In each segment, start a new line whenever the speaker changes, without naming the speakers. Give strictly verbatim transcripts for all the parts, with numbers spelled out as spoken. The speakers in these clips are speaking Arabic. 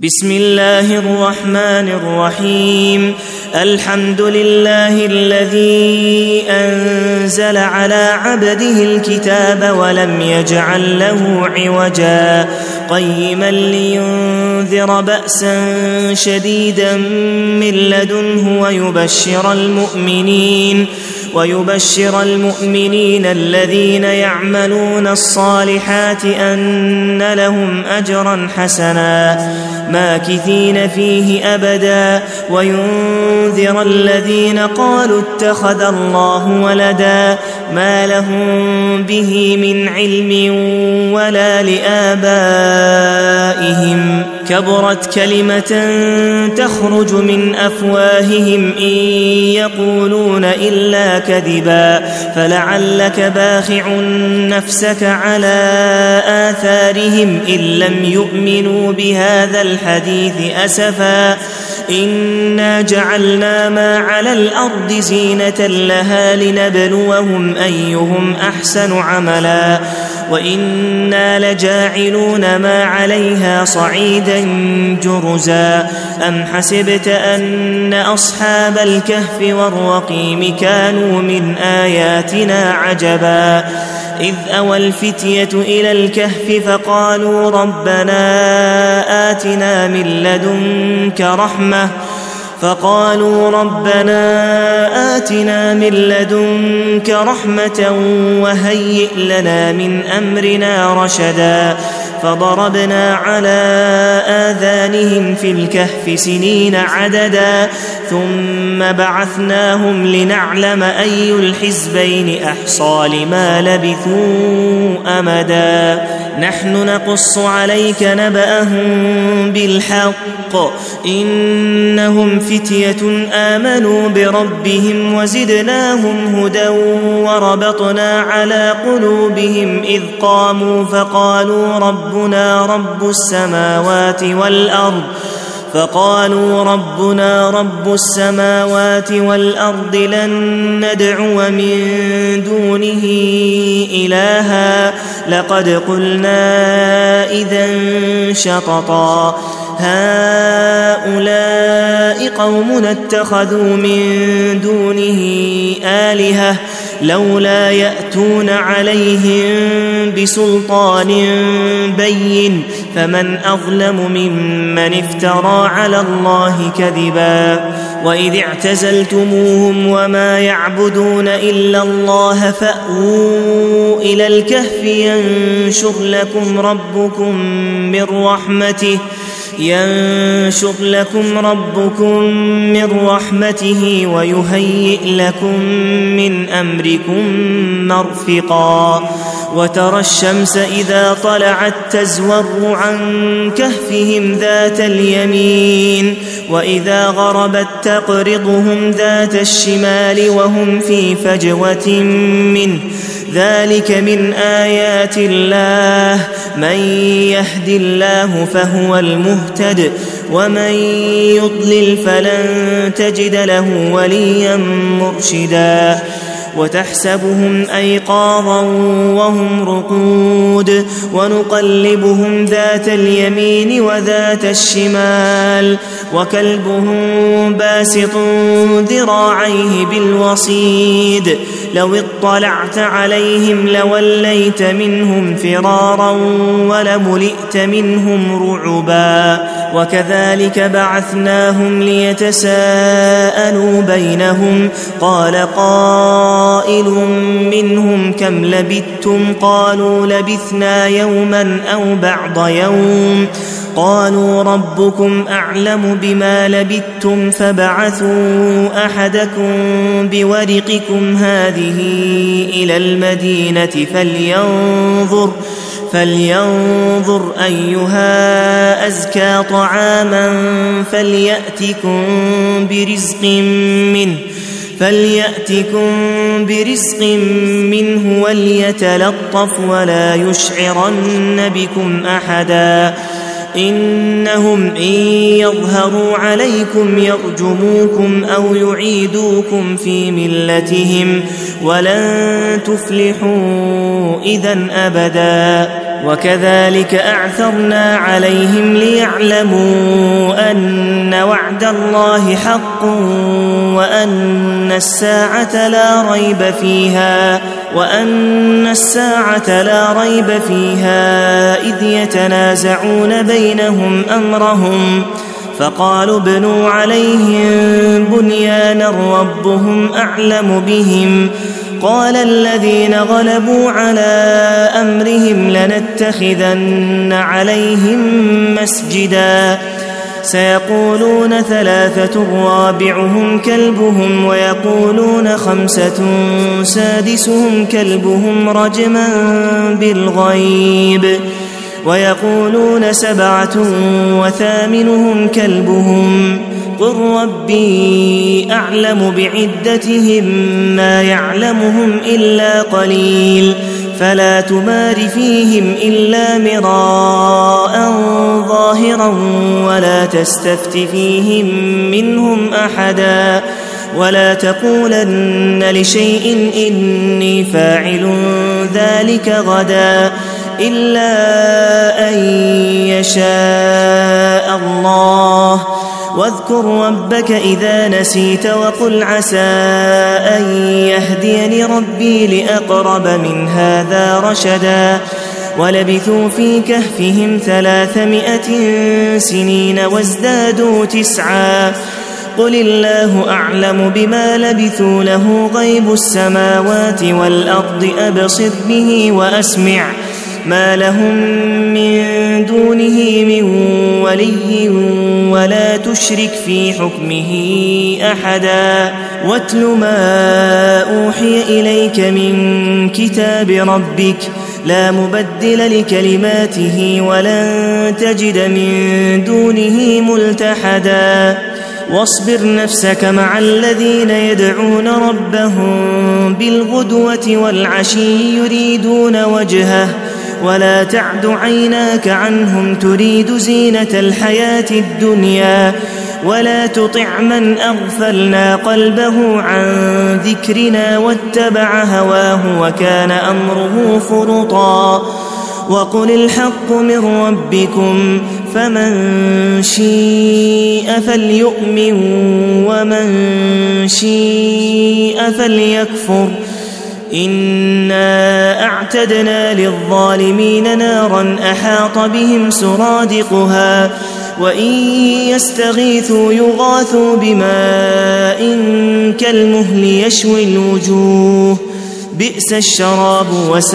بسم الله الرحمن الرحيم. الحمد لله الذي أنزل على عبده الكتاب ولم يجعل له عوجا قيما لينذر بأسا شديدا من لدنه ويبشر المؤمنين ويبشر المؤمنين الذين يعملون الصالحات أن لهم أجرا حسنا ماكثين فيه أبدا وينذر الذين قالوا اتخذ الله ولدا ما لهم به من علم ولا لآبائهم كبرت كلمة تخرج من أفواههم إن يقولون إلا كذبا فلعلك باخع نفسك على آثارهم إن لم يؤمنوا بهذا الحديث أسفا إنا جعلنا ما على الأرض زينة لها لنبلوهم أيهم أحسن عملا وإنا لجاعلون ما عليها صعيدا جرزا أم حسبت أن أصحاب الكهف والرقيم كانوا من آياتنا عجبا إذ أوى الفتية إلى الكهف فقالوا ربنا آتنا من لدنك رحمة فقالوا ربنا آتنا من لدنك رحمة وهيئ لنا من أمرنا رشدا فضربنا على آذانهم في الكهف سنين عددا ثم بعثناهم لنعلم أي الحزبين أحصى لما لبثوا أمدا نحن نقص عليك نبأهم بالحق إنهم فتية آمنوا بربهم وزدناهم هدى وربطنا على قلوبهم إذ قاموا فقالوا ربنا رب السماوات والأرض فقالوا ربنا رب السماوات والأرض لن ندعو من دونه إلها لقد قلنا إذا شططا هؤلاء قومنا اتخذوا من دونه آلهة لولا يأتون عليهم بسلطان بين فمن أظلم ممن افترى على الله كذبا وإذ اعتزلتموهم وما يعبدون إلا الله فأووا إلى الكهف ينشر لكم ربكم من رحمته ينشر لكم ربكم من رحمته ويهيئ لكم من أمركم مرفقا وترى الشمس إذا طلعت تزور عن كهفهم ذات اليمين وإذا غربت تقرضهم ذات الشمال وهم في فجوة منه ذلك من آيات الله من يهد الله فهو المهتد ومن يضلل فلن تجد له وليا مرشدا وتحسبهم أيقاظا وهم رقود ونقلبهم ذات اليمين وذات الشمال وكلبهم باسط ذراعيه بالوصيد لو اطلعت عليهم لوليت منهم فرارا ولملئت منهم رعبا وكذلك بعثناهم ليتساءلوا بينهم قال قائل منهم كم لبثتم قالوا لبثنا يوما أو بعض يوم قالوا ربكم أعلم بما لبثتم فبعثوا أحدكم بورقكم هذه إلى المدينة فلينظر فلينظر أيها أزكى طعاما فليأتكم برزق منه فليأتكم برزق منه وليتلطف ولا يشعرن بكم أحدا إنهم إن يظهروا عليكم يرجموكم أو يعيدوكم في ملتهم ولن تفلحوا إذا أبدا وكذلك أعثرنا عليهم ليعلموا أن وعد الله حق وأن الساعة لا ريب فيها وأن الساعة لا ريب فيها إذ يتنازعون بينهم أمرهم فقالوا ابنوا عليهم بنيانا ربهم أعلم بهم قال الذين غلبوا على أمرهم لنتخذن عليهم مسجدا سيقولون ثلاثة رابعهم كلبهم ويقولون خمسة سادسهم كلبهم رجما بالغيب ويقولون سبعة وثامنهم كلبهم قل ربي أعلم بعدتهم ما يعلمهم إلا قليل فلا تمار فيهم إلا مراء ظاهرا ولا تستفت فيهم منهم أحدا ولا تقولن لشيء إني فاعل ذلك غدا إلا أن يشاء الله واذكر ربك إذا نسيت وقل عسى أن يهديني ربي لأقرب من هذا رشدا ولبثوا في كهفهم ثلاثمائة سنين وازدادوا تسعا قل الله أعلم بما لبثوا له غيب السماوات والأرض أبصر به وأسمع ما لهم من دونه من ولي ولا تشرك في حكمه أحدا واتل ما أوحي إليك من كتاب ربك لا مبدل لكلماته ولن تجد من دونه ملتحدا واصبر نفسك مع الذين يدعون ربهم بالغدوة والعشي يريدون وجهه ولا تعد عيناك عنهم تريد زينة الحياة الدنيا ولا تطع من أغفلنا قلبه عن ذكرنا واتبع هواه وكان أمره فرطا وقل الحق من ربكم فمن شيء فليؤمن ومن شيء فليكفر إنا أعتدنا للظالمين نارا أحاط بهم سرادقها وإن يستغيثوا يغاثوا بماء كالمهل يشوي الوجوه بئس الشراب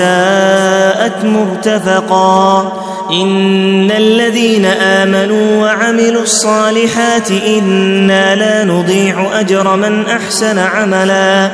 وساءت مرتفقا إن الذين آمنوا وعملوا الصالحات إنا لا نضيع أجر من أحسن عملا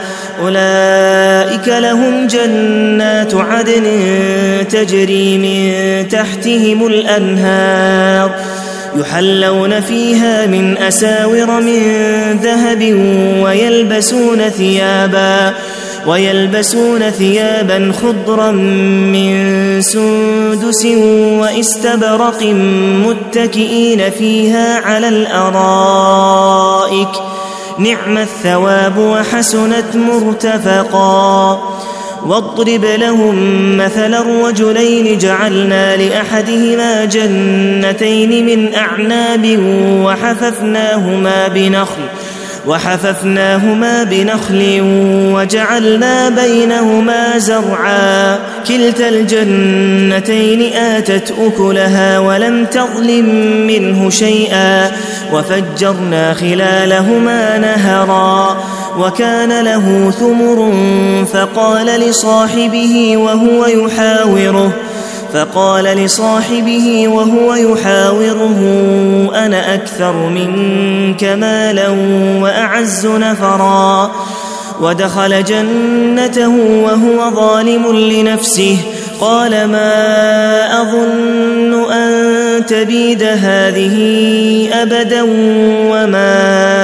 أولئك لهم جنات عدن تجري من تحتهم الأنهار يحلون فيها من أساور من ذهب ويلبسون ثيابا ويلبسون ثيابا خضرا من سندس واستبرق متكئين فيها على الأرائك نعم الثواب وحسنت مرتفقا واضرب لهم مثل الرجلين جعلنا لأحدهما جنتين من أعناب وحففناهما بنخل وحففناهما بنخل وجعلنا بينهما زرعا كلتا الجنتين آتت أكلها ولم تظلم منه شيئا وفجرنا خلالهما نهرا وكان له ثمر فقال لصاحبه وهو يحاوره فقال لصاحبه وهو يحاوره أنا أكثر منك مالا وأعز نفرا ودخل جنته وهو ظالم لنفسه قال ما أظن أن تبيد هذه أبدا وما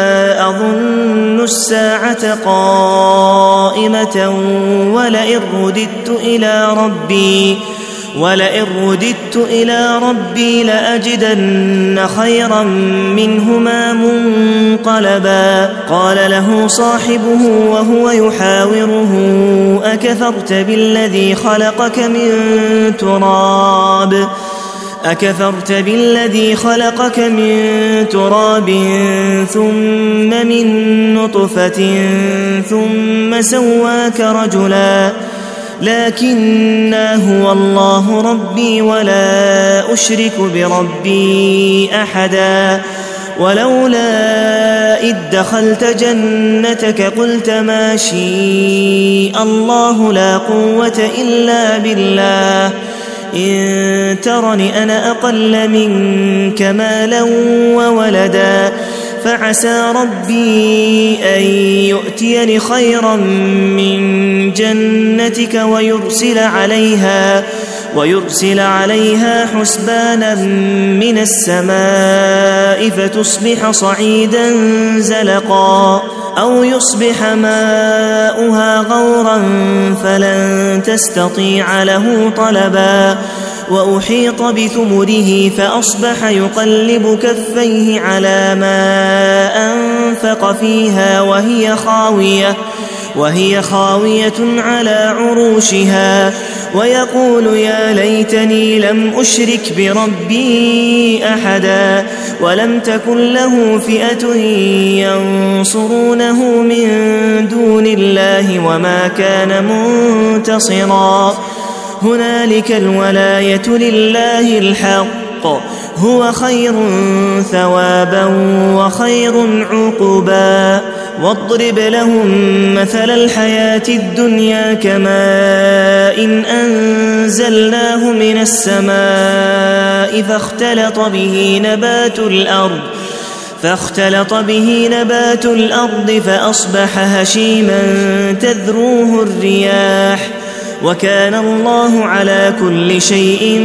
أظن الساعة قائمة ولئن رددت إلى ربي ولئن رددت إلى ربي لأجدن خيرا منهما منقلبا قال له صاحبه وهو يحاوره أكفرت بالذي خلقك من تراب أكفرت بالذي خلقك من تراب ثم من نطفة ثم سواك رجلا لكنا هو الله ربي ولا أشرك بربي أحدا ولولا إذ دخلت جنتك قلت ما شاء الله لا قوة إلا بالله إن ترني أنا أقل منك مالا وولدا فعسى ربي أن يؤتيني خيرا من جنتك ويرسل عليها ويرسل عليها حسبانا من السماء فتصبح صعيدا زلقا أو يصبح ماؤها غورا فلن تستطيع له طلبا وأحيط بثمره فأصبح يقلب كفيه على ما أنفق فيها وهي خاوية وهي خاوية على عروشها ويقول يا ليتني لم أشرك بربي أحدا ولم تكن له فئة ينصرونه من دون الله وما كان منتصرا هنالك الولاية لله الحق هو خير ثوابا وخير عقبا واضرب لهم مثل الحياة الدنيا كماء إن أنزلناه من السماء فاختلط به نبات الأرض فاختلط به نبات الأرض فأصبح هشيما تذروه الرياح وكان الله على كل شيء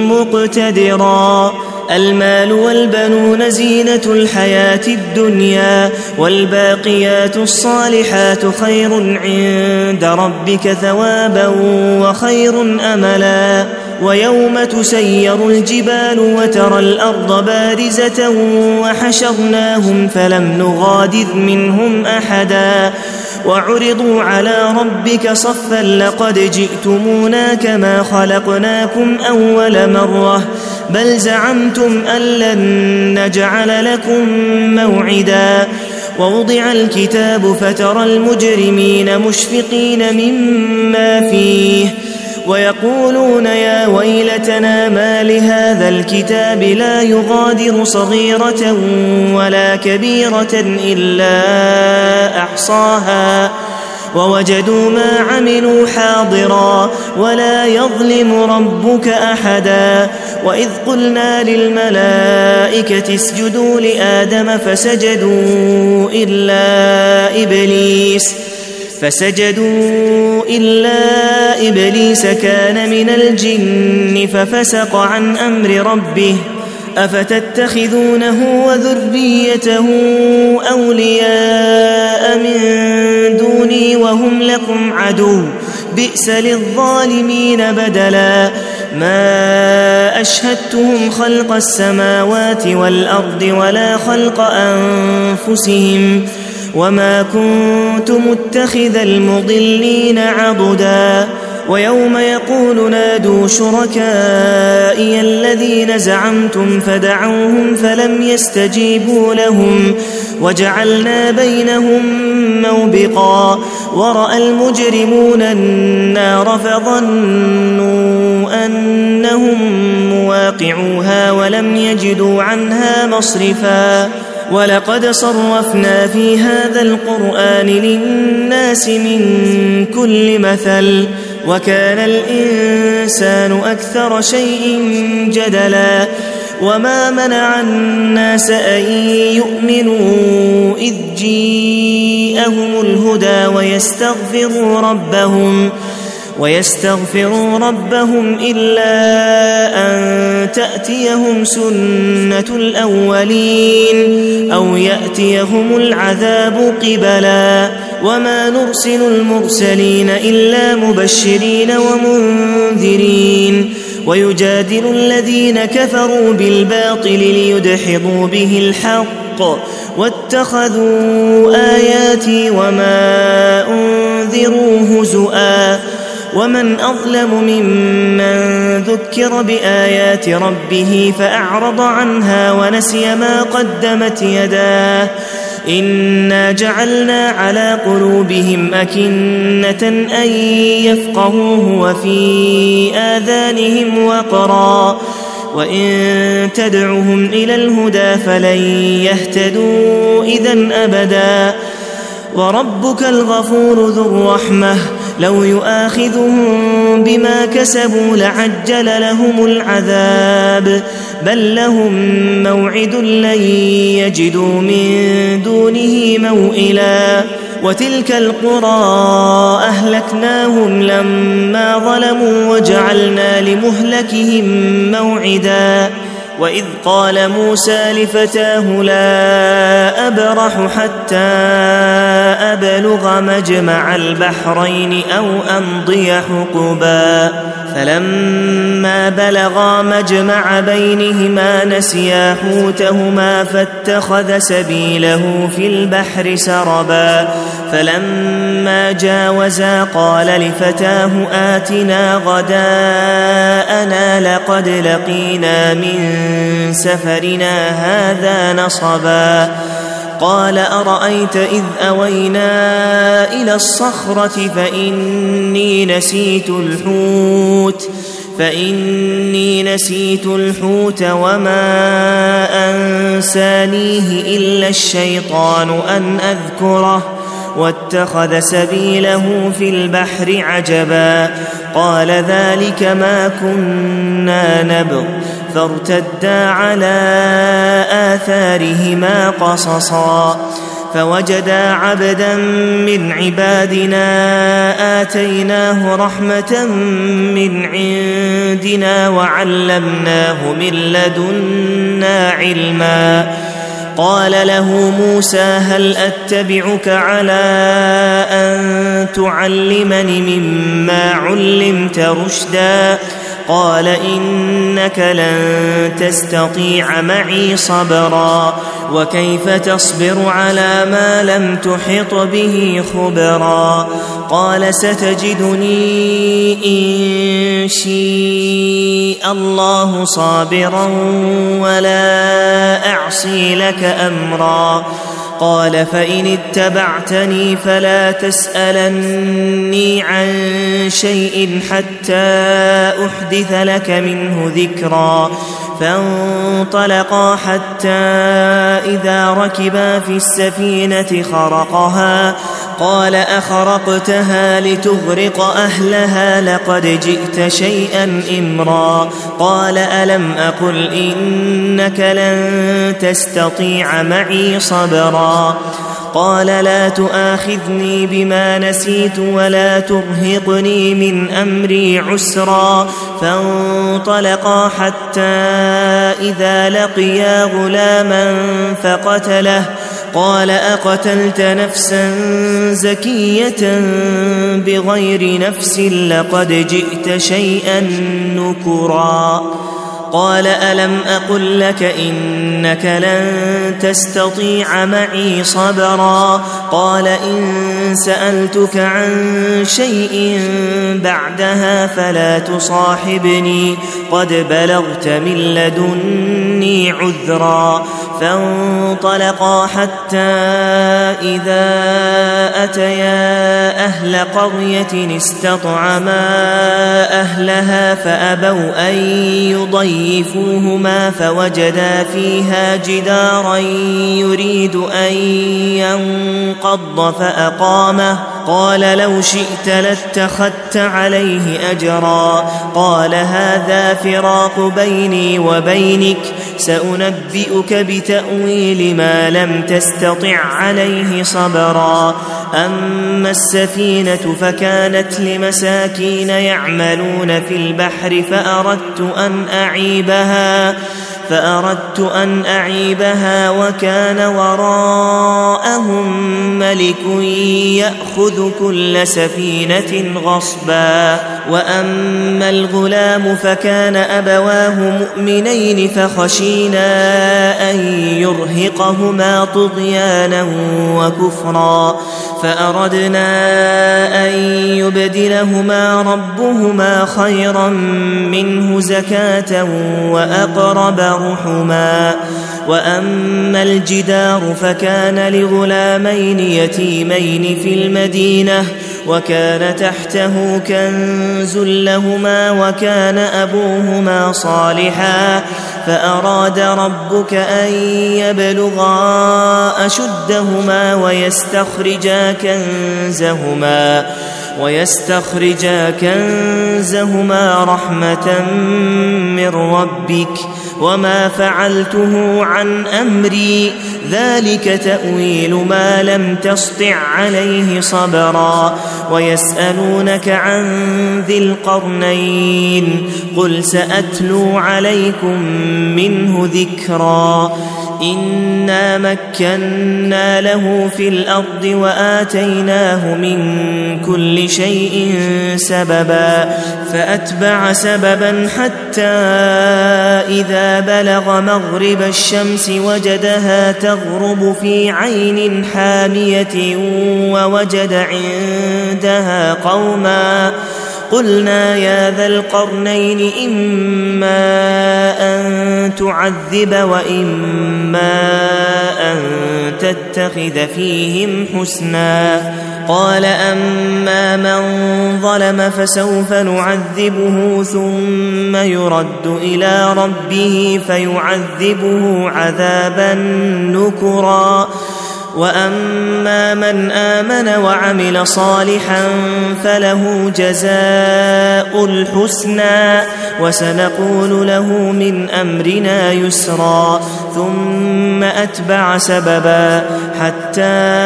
مقتدرا المال والبنون زينة الحياة الدنيا والباقيات الصالحات خير عند ربك ثوابا وخير أملا ويوم تسير الجبال وترى الأرض بارزة وحشرناهم فلم نغادر منهم أحدا وعرضوا على ربك صفا لقد جئتمونا كما خلقناكم أول مرة بل زعمتم أن لن نجعل لكم موعدا ووضع الكتاب فترى المجرمين مشفقين مما فيه ويقولون يا ويلتنا ما لهذا الكتاب لا يغادر صغيرة ولا كبيرة إلا أحصاها ووجدوا ما عملوا حاضرا ولا يظلم ربك أحدا وإذ قلنا للملائكة اسجدوا لآدم فسجدوا إلا إبليس فسجدوا إلا إبليس كان من الجن ففسق عن أمر ربه أفتتخذونه وذريته أولياء من دوني وهم لكم عدو بئس للظالمين بدلا ما أشهدتهم خلق السماوات والأرض ولا خلق أنفسهم وما كنت متخذ المضلين عضدا ويوم يقول نادوا شركائي الذين زعمتم فدعوهم فلم يستجيبوا لهم وجعلنا بينهم موبقا ورأى المجرمون النار فظنوا أنهم مواقعوها ولم يجدوا عنها مصرفا ولقد صرفنا في هذا القرآن للناس من كل مثل وكان الإنسان أكثر شيء جدلا وما منع الناس أن يؤمنوا إذ جاءهم الهدى ويستغفروا ربهم ويستغفروا ربهم إلا أن تأتيهم سنة الأولين أو يأتيهم العذاب قبلا وما نرسل المرسلين إلا مبشرين ومنذرين ويجادل الذين كفروا بالباطل ليدحضوا به الحق واتخذوا آياتي وما أنذروا هزؤا ومن أظلم ممن ذكر بآيات ربه فأعرض عنها ونسي ما قدمت يداه إنا جعلنا على قلوبهم أكنة أن يفقهوه وفي آذانهم وقرا وإن تدعهم إلى الهدى فلن يهتدوا إذن أبدا وربك الغفور ذو الرحمة لو يؤاخذهم بما كسبوا لعجل لهم العذاب بل لهم موعد لن يجدوا من دونه موئلا وتلك القرى أهلكناهم لما ظلموا وجعلنا لمهلكهم موعدا وإذ قال موسى لفتاه لا أبرح حتى أبلغ مجمع البحرين أو أمضي حقبا فلما بلغا مجمع بينهما نسيا حوتهما فاتخذ سبيله في البحر سربا فلما جاوزا قال لفتاه آتنا غداءنا لقد لقينا من سفرنا هذا نصبا قال أرأيت إذ أوينا إلى الصخرة فإني نسيت الحوت فإني نسيت الحوت وما أنسانيه إلا الشيطان أن أذكره واتخذ سبيله في البحر عجبا قال ذلك ما كنا نبغ فارتدا على آثارهما قصصا فوجدا عبدا من عبادنا آتيناه رحمة من عندنا وعلمناه من لدنا علما قال له موسى هل أتبعك على أن تعلمني مما علمت رشدا قال إنك لن تستطيع معي صبرا وكيف تصبر على ما لم تحط به خبرا قال ستجدني إن شاء الله صابرا ولا أعصي لك أمرا قال فإن اتبعتني فلا تسألني عن شيء حتى أحدث لك منه ذكرا فانطلقا حتى إذا ركبا في السفينة خرقها قال أخرقتها لتغرق أهلها لقد جئت شيئا إمرا قال ألم أقل إنك لن تستطيع معي صبرا قال لا تؤاخذني بما نسيت ولا ترهقني من أمري عسرا فانطلقا حتى إذا لقيا غلاما فقتله قال أقتلت نفسا زكية بغير نفس لقد جئت شيئا نكرا قال ألم أقل لك إنك لن تستطيع معي صبرا قال إن سألتك عن شيء بعدها فلا تصاحبني قد بلغت من لدني عذرا فانطلقا حتى إذا أتيا أهل قرية استطعما أهلها فأبوا أن يضيفوهما فوجدا فيها جدارا يريد أن ينقض فأقامه قال لو شئت لاتخذت عليه أجرا قال هذا فراق بيني وبينك سأنبئك بتأويل ما لم تستطع عليه صبرا أما السفينة فكانت لمساكين يعملون في البحر فأردت أن أعيبها فأردت أن أعيبها وكان وراءهم ملك يأخذ كل سفينة غصبا. وأما الغلام فكان أبواه مؤمنين فخشينا أن يرهقهما طغيانا وكفرا فأردنا أن يبدلهما ربهما خيرا منه زكاة وأقرب رحما. وأما الجدار فكان لغلامين يتيمين في المدينة وكان تحته كنز لهما وكان أبوهما صالحا فأراد ربك أن يبلغا أشدهما ويستخرجا كنزهما ويستخرجا كنزهما رحمة من ربك وما فعلته عن أمري ذلك تأويل ما لم تسطع عليه صبرا. ويسألونك عن ذي القرنين قل سأتلو عليكم منه ذكرا. إنا مكنا له في الأرض وآتيناه من كل شيء سببا فأتبع سببا حتى إذا بلغ مغرب الشمس وجدها تغرب في عين حامية ووجد عندها قوما قلنا يا ذا القرنين إما أن تعذب وإما أن تتخذ فيهم حسنا. قال أما من ظلم فسوف نعذبه ثم يرد إلى ربه فيعذبه عذابا نكرا. وأما من آمن وعمل صالحا فله جزاء الحسنى وسنقول له من أمرنا يسرا. ثم أتبع سببا حتى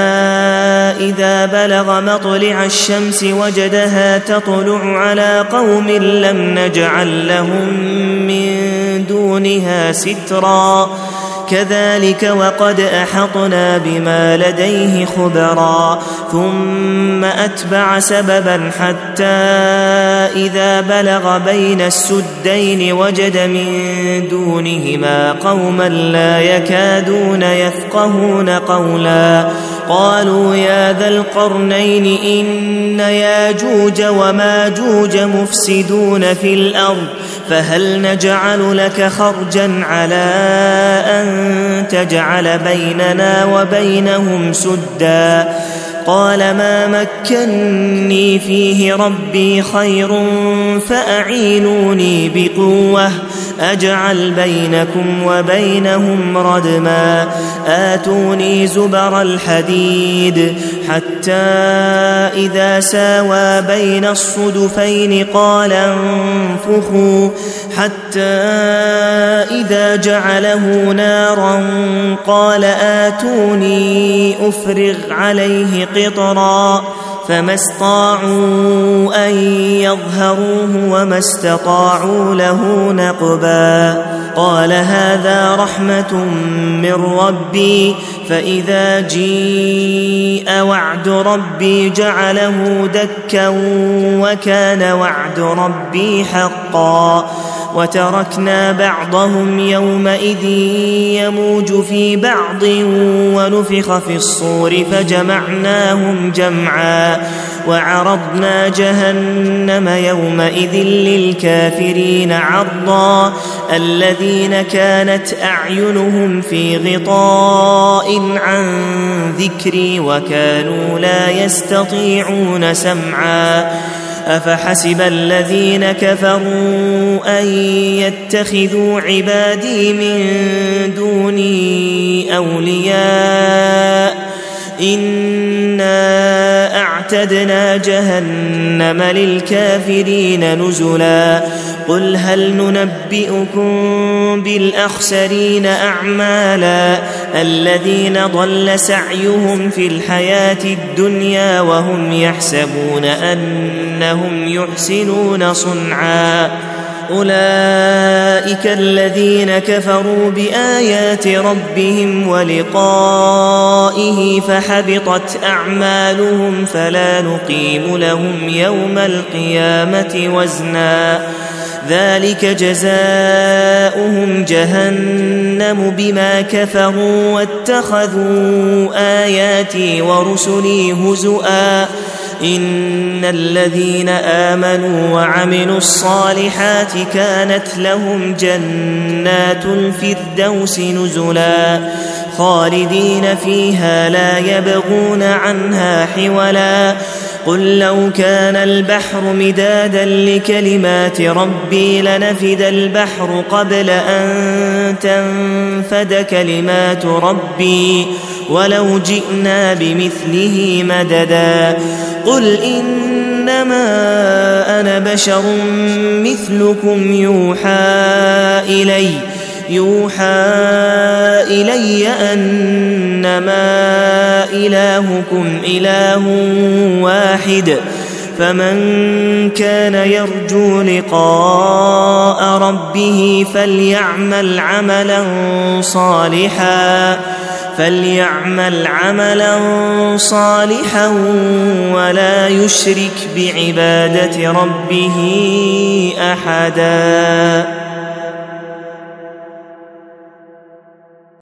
إذا بلغ مطلع الشمس وجدها تطلع على قوم لم نجعل لهم من دونها سترا كذلك وقد أحطنا بما لديه خبرا. ثم أتبع سببا حتى إذا بلغ بين السدين وجد من دونهما قوما لا يكادون يفقهون قولا قالوا يا ذا القرنين إن ياجوج وماجوج مفسدون في الأرض فهل نجعل لك خرجا على أن تجعل بيننا وبينهم سدا. قال ما مكني فيه ربي خير فأعينوني بقوة أجعل بينكم وبينهم ردما. آتوني زبر الحديد حتى إذا ساوى بين الصدفين قال انفخوا حتى إذا جعله نارا قال آتوني أفرغ عليه قطرا فما استطاعوا أن يظهروه وما استطاعوا له نقبا. قال هذا رحمة من ربي فإذا جيء وعد ربي جعله دكا وكان وعد ربي حقا. وتركنا بعضهم يومئذ يموج في بعض ونفخ في الصور فجمعناهم جمعا وعرضنا جهنم يومئذ للكافرين عرضا. الذين كانت أعينهم في غطاء عن ذكري وكانوا لا يستطيعون سمعا. أفحسب الذين كفروا أن يتخذوا عبادي من دوني أولياء إنا أعتدنا جهنم للكافرين نزلا. قل هل ننبئكم بالأخسرين أعمالا الذين ضل سعيهم في الحياة الدنيا وهم يحسبون أنهم يحسنون صنعا أولئك الذين كفروا بآيات ربهم ولقائه فحبطت أعمالهم فلا نقيم لهم يوم القيامة وزنا ذلك جزاؤهم جهنم بما كفروا واتخذوا آياتي ورسلي هزؤا إن الذين آمنوا وعملوا الصالحات كانت لهم جنات الفردوس نزلا خالدين فيها لا يبغون عنها حولا قل لو كان البحر مدادا لكلمات ربي لنفد البحر قبل أن تنفد كلمات ربي ولو جئنا بمثله مددا قل إنما أنا بشر مثلكم يوحى إلي يوحى إلي أنما إلهكم إله واحد فمن كان يرجو لقاء ربه فليعمل عملا صالحا فليعمل عملا صالحا ولا يشرك بعبادة ربه أحدا.